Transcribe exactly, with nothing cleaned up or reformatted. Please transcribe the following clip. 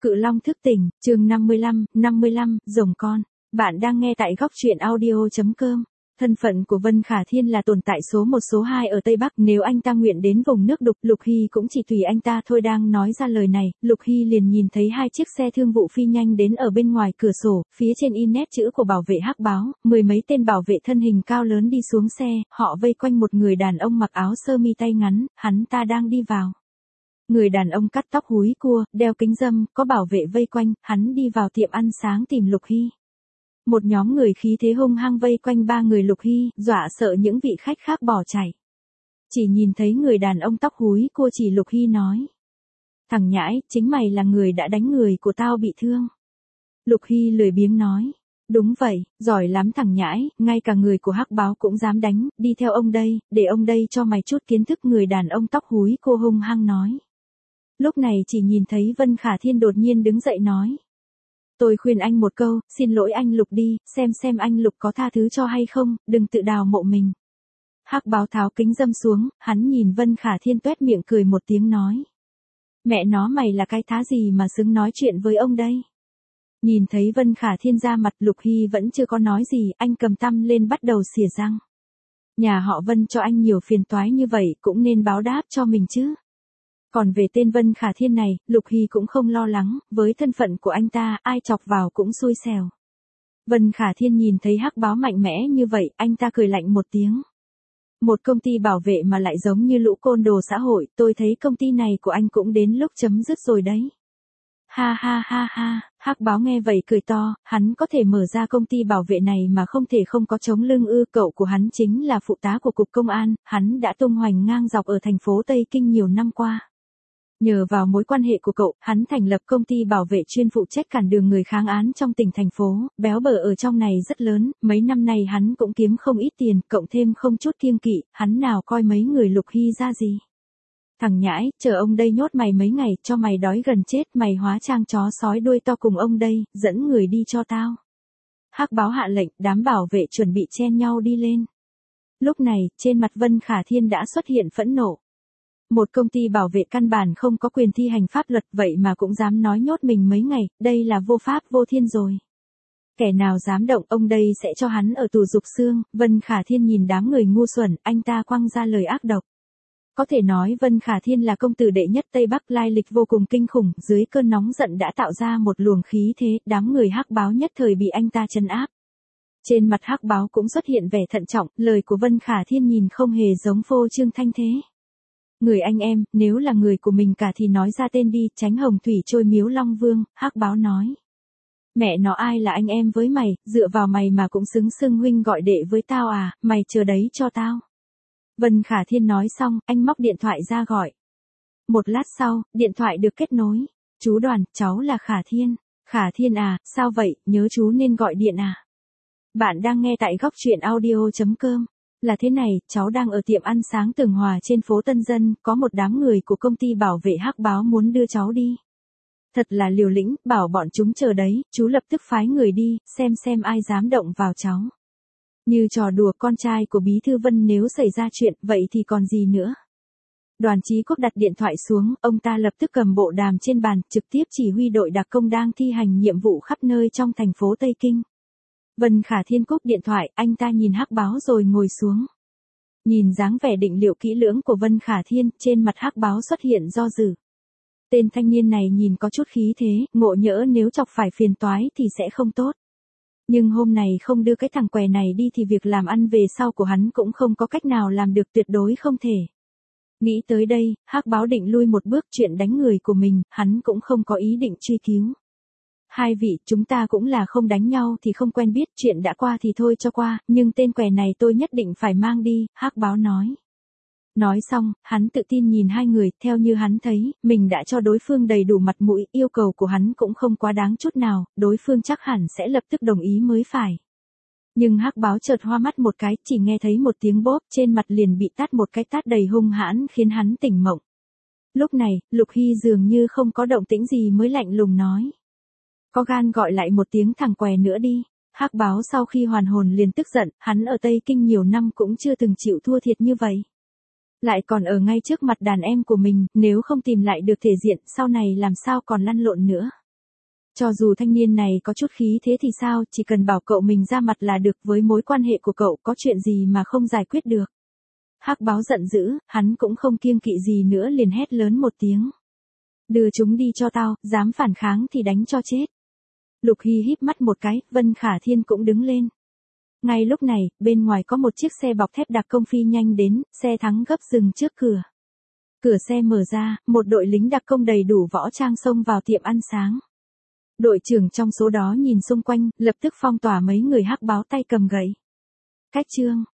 Cự Long thức tỉnh, chương năm mươi lăm, năm mươi lăm, rồng con. Bạn đang nghe tại góc truyện audio chấm com. Thân phận của Vân Khả Thiên là tồn tại số một số hai ở Tây Bắc, nếu anh ta nguyện đến vùng nước đục, Lục Hy cũng chỉ tùy anh ta thôi. Đang nói ra lời này, Lục Hy liền nhìn thấy hai chiếc xe thương vụ phi nhanh đến ở bên ngoài cửa sổ, phía trên in nét chữ của bảo vệ hắc báo, mười mấy tên bảo vệ thân hình cao lớn đi xuống xe, họ vây quanh một người đàn ông mặc áo sơ mi tay ngắn, hắn ta đang đi vào. Người đàn ông cắt tóc húi cua, đeo kính râm, có bảo vệ vây quanh, hắn đi vào tiệm ăn sáng tìm Lục Hy. Một nhóm người khí thế hung hăng vây quanh ba người Lục Hy, dọa sợ những vị khách khác bỏ chạy. Chỉ nhìn thấy người đàn ông tóc húi cua chỉ Lục Hy nói: "Thằng nhãi, chính mày là người đã đánh người của tao bị thương." Lục Hy lười biếng nói: "Đúng vậy, giỏi lắm thằng nhãi, ngay cả người của hắc báo cũng dám đánh, đi theo ông đây, để ông đây cho mày chút kiến thức." Người đàn ông tóc húi cua hung hăng nói. Lúc này chỉ nhìn thấy Vân Khả Thiên đột nhiên đứng dậy nói: "Tôi khuyên anh một câu, xin lỗi anh Lục đi, xem xem anh Lục có tha thứ cho hay không, đừng tự đào mộ mình." Hắc báo tháo kính râm xuống, hắn nhìn Vân Khả Thiên tuét miệng cười một tiếng nói: "Mẹ nó, mày là cái thá gì mà xứng nói chuyện với ông đây?" Nhìn thấy Vân Khả Thiên ra mặt, Lục Hy vẫn chưa có nói gì, anh cầm tăm lên bắt đầu xỉa răng. Nhà họ Vân cho anh nhiều phiền toái như vậy, cũng nên báo đáp cho mình chứ. Còn về tên Vân Khả Thiên này, Lục Hy cũng không lo lắng, với thân phận của anh ta, ai chọc vào cũng xui xẻo. Vân Khả Thiên nhìn thấy hắc báo mạnh mẽ như vậy, anh ta cười lạnh một tiếng. Một công ty bảo vệ mà lại giống như lũ côn đồ xã hội, tôi thấy công ty này của anh cũng đến lúc chấm dứt rồi đấy. Ha ha ha ha, hắc báo nghe vậy cười to, hắn có thể mở ra công ty bảo vệ này mà không thể không có chống lưng ư? Cậu của hắn chính là phụ tá của cục công an, hắn đã tung hoành ngang dọc ở thành phố Tây Kinh nhiều năm qua. Nhờ vào mối quan hệ của cậu, hắn thành lập công ty bảo vệ chuyên phụ trách cản đường người kháng án trong tỉnh thành phố, béo bở ở trong này rất lớn, mấy năm nay hắn cũng kiếm không ít tiền, cộng thêm không chút kiêng kỵ, hắn nào coi mấy người Lục Hy ra gì. Thằng nhãi, chờ ông đây nhốt mày mấy ngày, cho mày đói gần chết, mày hóa trang chó sói đuôi to cùng ông đây, dẫn người đi cho tao. Hắc báo hạ lệnh, đám bảo vệ chuẩn bị chen nhau đi lên. Lúc này, trên mặt Vân Khả Thiên đã xuất hiện phẫn nộ. Một công ty bảo vệ căn bản không có quyền thi hành pháp luật, vậy mà cũng dám nói nhốt mình mấy ngày, đây là vô pháp vô thiên rồi. Kẻ nào dám động, ông đây sẽ cho hắn ở tù rục xương. Vân Khả Thiên nhìn đám người ngu xuẩn, anh ta quăng ra lời ác độc. Có thể nói Vân Khả Thiên là công tử đệ nhất Tây Bắc, lai lịch vô cùng kinh khủng, dưới cơn nóng giận đã tạo ra một luồng khí thế, đám người hắc báo nhất thời bị anh ta trấn áp. Trên mặt hắc báo cũng xuất hiện vẻ thận trọng, lời của Vân Khả Thiên nhìn không hề giống phô trương thanh thế. "Người anh em, nếu là người của mình cả thì nói ra tên đi." Tránh Hồng Thủy trôi miếu Long Vương, hắc báo nói: "Mẹ nó, ai là anh em với mày, dựa vào mày mà cũng xứng xưng huynh gọi đệ với tao à, mày chờ đấy cho tao." Vân Khả Thiên nói xong, anh móc điện thoại ra gọi. Một lát sau, điện thoại được kết nối. "Chú Đoàn, cháu là Khả Thiên." "Khả Thiên à, sao vậy, nhớ chú nên gọi điện à?" Bạn đang nghe tại góc truyện audio chấm com. Là thế này, cháu đang ở tiệm ăn sáng Tường Hòa trên phố Tân Dân, có một đám người của công ty bảo vệ hắc báo muốn đưa cháu đi. Thật là liều lĩnh, bảo bọn chúng chờ đấy, chú lập tức phái người đi, xem xem ai dám động vào cháu. Như trò đùa con trai của Bí thư Vân, nếu xảy ra chuyện, vậy thì còn gì nữa. Đoàn Chí Quốc đặt điện thoại xuống, ông ta lập tức cầm bộ đàm trên bàn, trực tiếp chỉ huy đội đặc công đang thi hành nhiệm vụ khắp nơi trong thành phố Tây Kinh. Vân Khả Thiên cúp điện thoại, anh ta nhìn hắc báo rồi ngồi xuống. Nhìn dáng vẻ định liệu kỹ lưỡng của Vân Khả Thiên, trên mặt hắc báo xuất hiện do dự. Tên thanh niên này nhìn có chút khí thế, ngộ nhỡ nếu chọc phải phiền toái thì sẽ không tốt. Nhưng hôm này không đưa cái thằng què này đi thì việc làm ăn về sau của hắn cũng không có cách nào làm được, tuyệt đối không thể. Nghĩ tới đây, hắc báo định lui một bước, chuyện đánh người của mình, hắn cũng không có ý định truy cứu. "Hai vị, chúng ta cũng là không đánh nhau thì không quen biết, chuyện đã qua thì thôi cho qua, nhưng tên què này tôi nhất định phải mang đi." Hắc báo nói. Nói xong, hắn tự tin nhìn hai người, theo như hắn thấy, mình đã cho đối phương đầy đủ mặt mũi, yêu cầu của hắn cũng không quá đáng chút nào, đối phương chắc hẳn sẽ lập tức đồng ý mới phải. Nhưng hắc báo chợt hoa mắt một cái, chỉ nghe thấy một tiếng bóp, trên mặt liền bị tát một cái tát đầy hung hãn khiến hắn tỉnh mộng. Lúc này, Lục Hy dường như không có động tĩnh gì mới lạnh lùng nói: "Có gan gọi lại một tiếng thằng què nữa đi." Hắc báo sau khi hoàn hồn liền tức giận, hắn ở Tây Kinh nhiều năm cũng chưa từng chịu thua thiệt như vậy. Lại còn ở ngay trước mặt đàn em của mình, nếu không tìm lại được thể diện, sau này làm sao còn lăn lộn nữa. Cho dù thanh niên này có chút khí thế thì sao, chỉ cần bảo cậu mình ra mặt là được, với mối quan hệ của cậu có chuyện gì mà không giải quyết được. Hắc báo giận dữ, hắn cũng không kiêng kỵ gì nữa liền hét lớn một tiếng. Đưa chúng đi cho tao, dám phản kháng thì đánh cho chết. Lục Hy híp mắt một cái, Vân Khả Thiên cũng đứng lên. Ngay lúc này, bên ngoài có một chiếc xe bọc thép đặc công phi nhanh đến, xe thắng gấp dừng trước cửa. Cửa xe mở ra, một đội lính đặc công đầy đủ võ trang xông vào tiệm ăn sáng. Đội trưởng trong số đó nhìn xung quanh, lập tức phong tỏa mấy người hắc báo tay cầm gậy. Cách chương